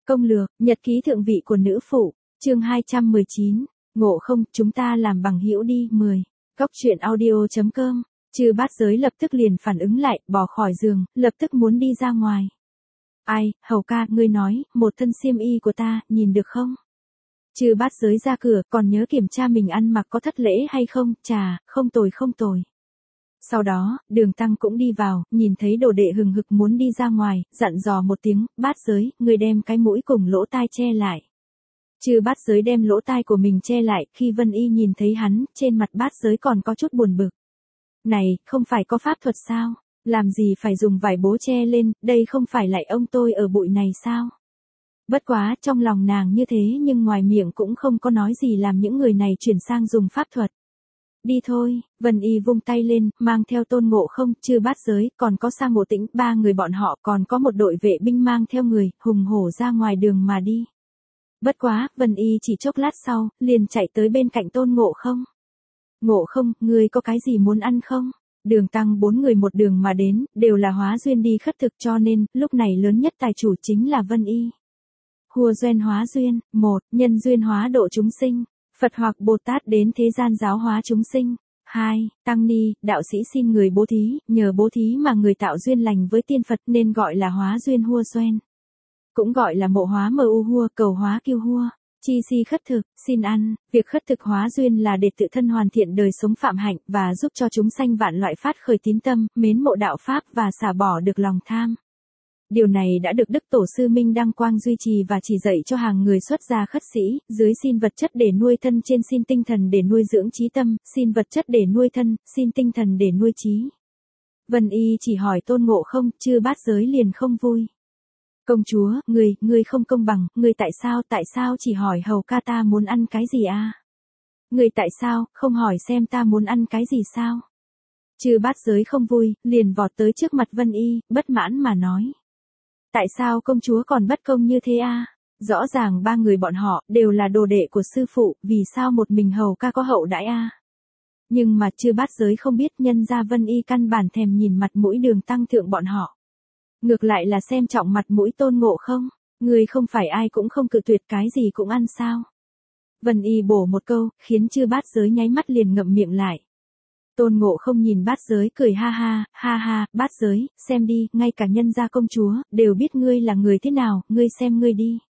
Công lược, nhật ký thượng vị của nữ phụ, chương 219, ngộ không, chúng ta làm bằng hữu đi, 10. Góc truyện audio.com, Chư Bát Giới lập tức liền phản ứng lại, bỏ khỏi giường, lập tức muốn đi ra ngoài. Ai, hầu ca, ngươi nói, một thân xiêm y của ta, nhìn được không? Chư Bát Giới ra cửa, còn nhớ kiểm tra mình ăn mặc có thất lễ hay không, chà, không tồi không tồi. Sau đó, Đường Tăng cũng đi vào, nhìn thấy đồ đệ hừng hực muốn đi ra ngoài, dặn dò một tiếng, Bát Giới, ngươi đem cái mũi cùng lỗ tai che lại. Chư Bát Giới đem lỗ tai của mình che lại, khi Vân Y nhìn thấy hắn, trên mặt Bát Giới còn có chút buồn bực. Này, không phải có pháp thuật sao? Làm gì phải dùng vải bố che lên, đây không phải lại ông tôi ở bụi này sao? Bất quá, trong lòng nàng như thế nhưng ngoài miệng cũng không có nói gì làm những người này chuyển sang dùng pháp thuật. Đi thôi, Vân Y vung tay lên, mang theo Tôn Ngộ Không, Chư Bát Giới, còn có Sa Ngộ Tĩnh, ba người bọn họ còn có một đội vệ binh mang theo người, hùng hổ ra ngoài đường mà đi. Bất quá, Vân Y chỉ chốc lát sau, liền chạy tới bên cạnh Tôn Ngộ Không. Ngộ Không, ngươi có cái gì muốn ăn không? Đường Tăng bốn người một đường mà đến, đều là hóa duyên đi khất thực cho nên, lúc này lớn nhất tài chủ chính là Vân Y. Hùa duyên hóa duyên, 1. Nhân duyên hóa độ chúng sinh. Phật hoặc Bồ Tát đến thế gian giáo hóa chúng sinh. 2. Tăng ni, đạo sĩ xin người bố thí, nhờ bố thí mà người tạo duyên lành với tiên Phật nên gọi là hóa duyên hua xoen. Cũng gọi là mộ hóa mờ u hua, cầu hóa kiêu hua. Chi si khất thực, xin ăn, việc khất thực hóa duyên là để tự thân hoàn thiện đời sống phạm hạnh và giúp cho chúng sanh vạn loại phát khởi tín tâm, mến mộ đạo Pháp và xả bỏ được lòng tham. Điều này đã được Đức Tổ sư Minh Đăng Quang duy trì và chỉ dạy cho hàng người xuất gia khất sĩ, dưới xin vật chất để nuôi thân, trên xin tinh thần để nuôi dưỡng trí tâm, xin vật chất để nuôi thân, xin tinh thần để nuôi trí. Vân Y chỉ hỏi Tôn Ngộ Không, Chư Bát Giới liền không vui. Công chúa, ngươi không công bằng, ngươi tại sao chỉ hỏi hầu ca ta muốn ăn cái gì à? Ngươi tại sao, không hỏi xem ta muốn ăn cái gì sao? Chư Bát Giới không vui, liền vọt tới trước mặt Vân Y, bất mãn mà nói. Tại sao công chúa còn bất công như thế à? Rõ ràng ba người bọn họ, đều là đồ đệ của sư phụ, vì sao một mình hầu ca có hậu đãi à? Nhưng mà Chư Bát Giới không biết nhân ra Vân Y căn bản thèm nhìn mặt mũi Đường Tăng thượng bọn họ. Ngược lại là xem trọng mặt mũi Tôn Ngộ Không, người không phải ai cũng không cự tuyệt cái gì cũng ăn sao. Vân Y bổ một câu, khiến Chư Bát Giới nháy mắt liền ngậm miệng lại. Tôn Ngộ Không nhìn Bát Giới cười ha ha, Bát Giới, xem đi, ngay cả nhân gia công chúa, đều biết ngươi là người thế nào, ngươi xem ngươi đi.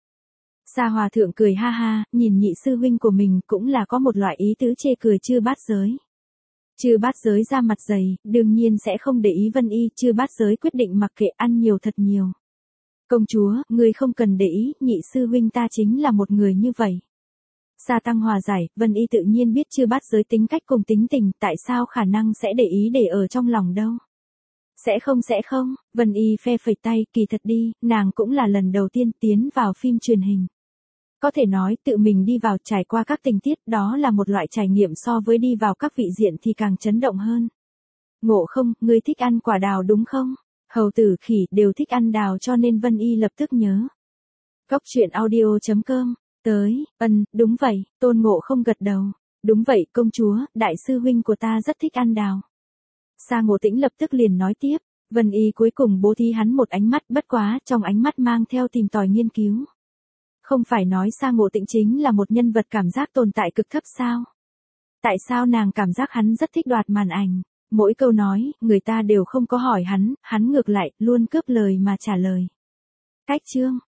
Sa Hòa Thượng cười ha ha, nhìn nhị sư huynh của mình cũng là có một loại ý tứ chê cười Chư Bát Giới. Chư Bát Giới ra mặt dày, đương nhiên sẽ không để ý Vân Y, Chư Bát Giới quyết định mặc kệ ăn nhiều thật nhiều. Công chúa, ngươi không cần để ý, nhị sư huynh ta chính là một người như vậy. Sa Tăng hòa giải, Vân Y tự nhiên biết Chư Bát Giới tính cách cùng tính tình, tại sao khả năng sẽ để ý để ở trong lòng đâu. Sẽ không, Vân Y phe phẩy tay, kỳ thật đi, nàng cũng là lần đầu tiên tiến vào phim truyền hình. Có thể nói tự mình đi vào trải qua các tình tiết đó là một loại trải nghiệm so với đi vào các vị diện thì càng chấn động hơn. Ngộ Không, ngươi thích ăn quả đào đúng không? Hầu tử khỉ đều thích ăn đào cho nên Vân Y lập tức nhớ. Góc truyện audio.com, đúng vậy, Tôn Ngộ Không gật đầu. Đúng vậy công chúa, đại sư huynh của ta rất thích ăn đào. Sa Ngộ Tĩnh lập tức liền nói tiếp, Vân Y cuối cùng bố thí hắn một ánh mắt, bất quá trong ánh mắt mang theo tìm tòi nghiên cứu. Không phải nói Sa Ngộ Tĩnh chính là một nhân vật cảm giác tồn tại cực thấp sao? Tại sao nàng cảm giác hắn rất thích đoạt màn ảnh? Mỗi câu nói, người ta đều không có hỏi hắn ngược lại, luôn cướp lời mà trả lời. Cách chương.